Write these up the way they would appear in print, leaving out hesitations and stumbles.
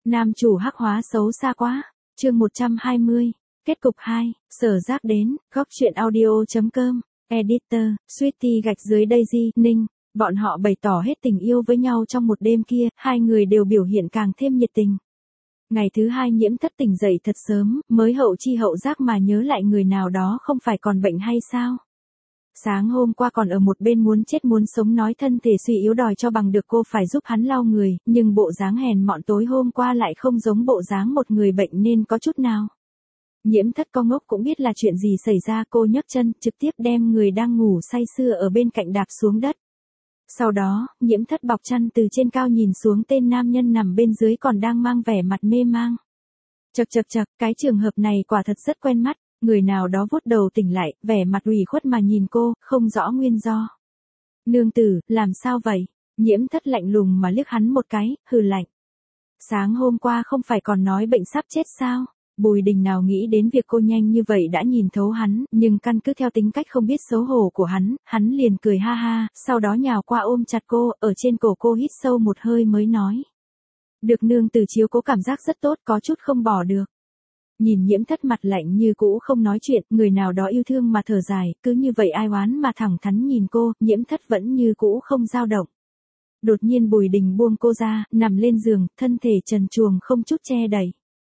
Nam chủ hắc hóa xấu xa quá. Chương 120. Kết cục 2. Sở Giác đến. Góc truyện audio.com. Editor, Sweetie gạch dưới Daisy, Ninh. Bọn họ bày tỏ hết tình yêu với nhau trong một đêm kia, hai người đều biểu hiện càng thêm nhiệt tình. Ngày thứ hai Nhiễm Thất tỉnh dậy thật sớm, mới hậu chi hậu giác mà nhớ lại người nào đó không phải còn bệnh hay sao? Sáng hôm qua còn ở một bên muốn chết muốn sống nói thân thể suy yếu đòi cho bằng được cô phải giúp hắn lau người, nhưng bộ dáng hèn mọn tối hôm qua lại không giống bộ dáng một người bệnh nên có chút nào. Nhiễm Thất co ngốc cũng biết là chuyện gì xảy ra, cô nhấc chân, trực tiếp đem người đang ngủ say sưa ở bên cạnh đạp xuống đất. Sau đó, Nhiễm Thất bọc chăn từ trên cao nhìn xuống tên nam nhân nằm bên dưới còn đang mang vẻ mặt mê mang. Chậc, cái trường hợp này quả thật rất quen mắt, người nào đó vuốt đầu tỉnh lại, vẻ mặt ủy khuất mà nhìn cô, không rõ nguyên do. Nương tử, làm sao vậy? Nhiễm Thất lạnh lùng mà liếc hắn một cái, hừ lạnh. Sáng hôm qua không phải còn nói bệnh sắp chết sao? Bùi Đình nào nghĩ đến việc cô nhanh như vậy đã nhìn thấu hắn, nhưng căn cứ theo tính cách không biết xấu hổ của hắn liền cười ha ha, sau đó nhào qua ôm chặt cô, ở trên cổ cô hít sâu một hơi mới nói. Được nương tử chiếu cố cảm giác rất tốt, có chút không bỏ được. Nhìn Nhiễm Thất mặt lạnh như cũ không nói chuyện, người nào đó yêu thương mà thở dài, cứ như vậy ai oán mà thẳng thắn nhìn cô, Nhiễm Thất vẫn như cũ không dao động. Đột nhiên Bùi Đình buông cô ra, nằm lên giường, thân thể trần truồng không chút che đậy.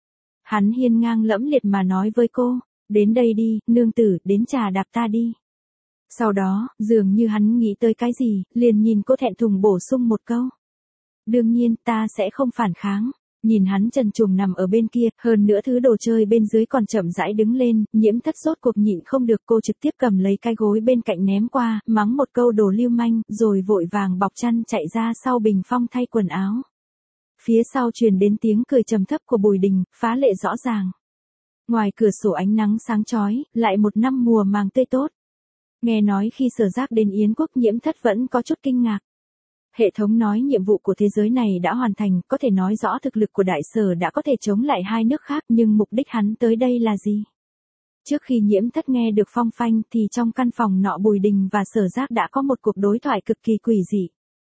Hắn hiên ngang lẫm liệt mà nói với cô, đến đây đi, nương tử, đến trà đạp ta đi. Sau đó, dường như hắn nghĩ tới cái gì, liền nhìn cô thẹn thùng bổ sung một câu. Đương nhiên, ta sẽ không phản kháng. Nhìn hắn trần truồng nằm ở bên kia, hơn nữa thứ đồ chơi bên dưới còn chậm rãi đứng lên, Nhiễm Thất rốt cuộc nhịn không được, cô trực tiếp cầm lấy cái gối bên cạnh ném qua, mắng một câu đồ lưu manh, rồi vội vàng bọc chăn chạy ra sau bình phong thay quần áo. Phía sau truyền đến tiếng cười trầm thấp của Bùi Đình, phá lệ rõ ràng. Ngoài cửa sổ ánh nắng sáng chói, lại một năm mùa màng tươi tốt. Nghe nói khi Sở Giác đến Yến quốc Nhiễm Thất vẫn có chút kinh ngạc. Hệ thống nói nhiệm vụ của thế giới này đã hoàn thành, có thể nói rõ thực lực của Đại Sở đã có thể chống lại hai nước khác, nhưng mục đích hắn tới đây là gì? Trước khi Nhiễm Thất nghe được phong phanh thì trong căn phòng nọ Bùi Đình và Sở Giác đã có một cuộc đối thoại cực kỳ quỷ dị.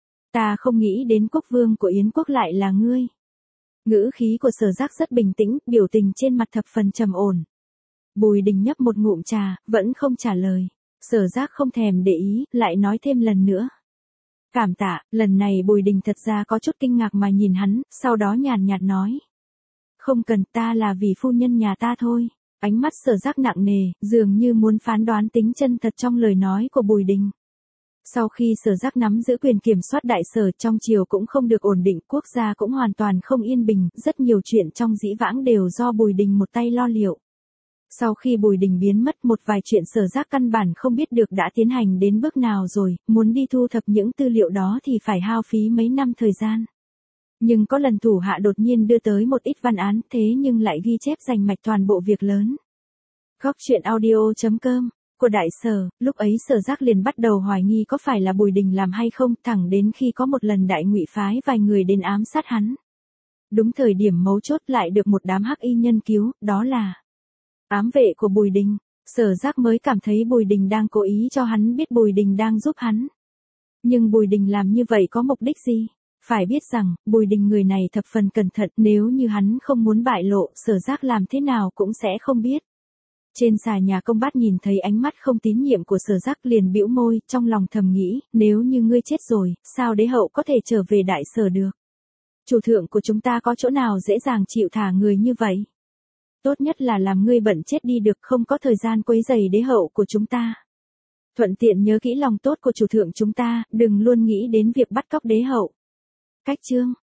Ta không nghĩ đến quốc vương của Yến quốc lại là ngươi. Ngữ khí của Sở Giác rất bình tĩnh, biểu tình trên mặt thập phần trầm ổn. Bùi Đình nhấp một ngụm trà, vẫn không trả lời. Sở Giác không thèm để ý, lại nói thêm lần nữa. Cảm tạ, lần này Bùi Đình thật ra có chút kinh ngạc mà nhìn hắn, sau đó nhàn nhạt nói. Không cần, ta là vì phu nhân nhà ta thôi. Ánh mắt Sở Giác nặng nề, dường như muốn phán đoán tính chân thật trong lời nói của Bùi Đình. Sau khi Sở Giác nắm giữ quyền kiểm soát Đại Sở, trong triều cũng không được ổn định, quốc gia cũng hoàn toàn không yên bình, rất nhiều chuyện trong dĩ vãng đều do Bùi Đình một tay lo liệu. Sau khi Bùi Đình biến mất, một vài chuyện Sở Giác căn bản không biết được đã tiến hành đến bước nào rồi, muốn đi thu thập những tư liệu đó thì phải hao phí mấy năm thời gian. Nhưng có lần thủ hạ đột nhiên đưa tới một ít văn án, thế nhưng lại ghi chép rành mạch toàn bộ việc lớn. Góc truyện audio.com. Của Đại Sở, lúc ấy Sở Giác liền bắt đầu hoài nghi có phải là Bùi Đình làm hay không, thẳng đến khi có một lần Đại Ngụy phái vài người đến ám sát hắn. Đúng thời điểm mấu chốt lại được một đám hắc y nhân cứu, đó là ám vệ của Bùi Đình. Sở Giác mới cảm thấy Bùi Đình đang cố ý cho hắn biết Bùi Đình đang giúp hắn. Nhưng Bùi Đình làm như vậy có mục đích gì? Phải biết rằng, Bùi Đình người này thập phần cẩn thận, nếu như hắn không muốn bại lộ, Sở Giác làm thế nào cũng sẽ không biết. Trên xà nhà công bát nhìn thấy ánh mắt không tín nhiệm của Sở Giác liền bĩu môi, trong lòng thầm nghĩ, nếu như ngươi chết rồi, sao đế hậu có thể trở về Đại Sở được? Chủ thượng của chúng ta có chỗ nào dễ dàng chịu thả người như vậy? Tốt nhất là làm ngươi bận chết đi được, không có thời gian quấy rầy đế hậu của chúng ta. Thuận tiện nhớ kỹ lòng tốt của chủ thượng chúng ta, đừng luôn nghĩ đến việc bắt cóc đế hậu. Cách chương.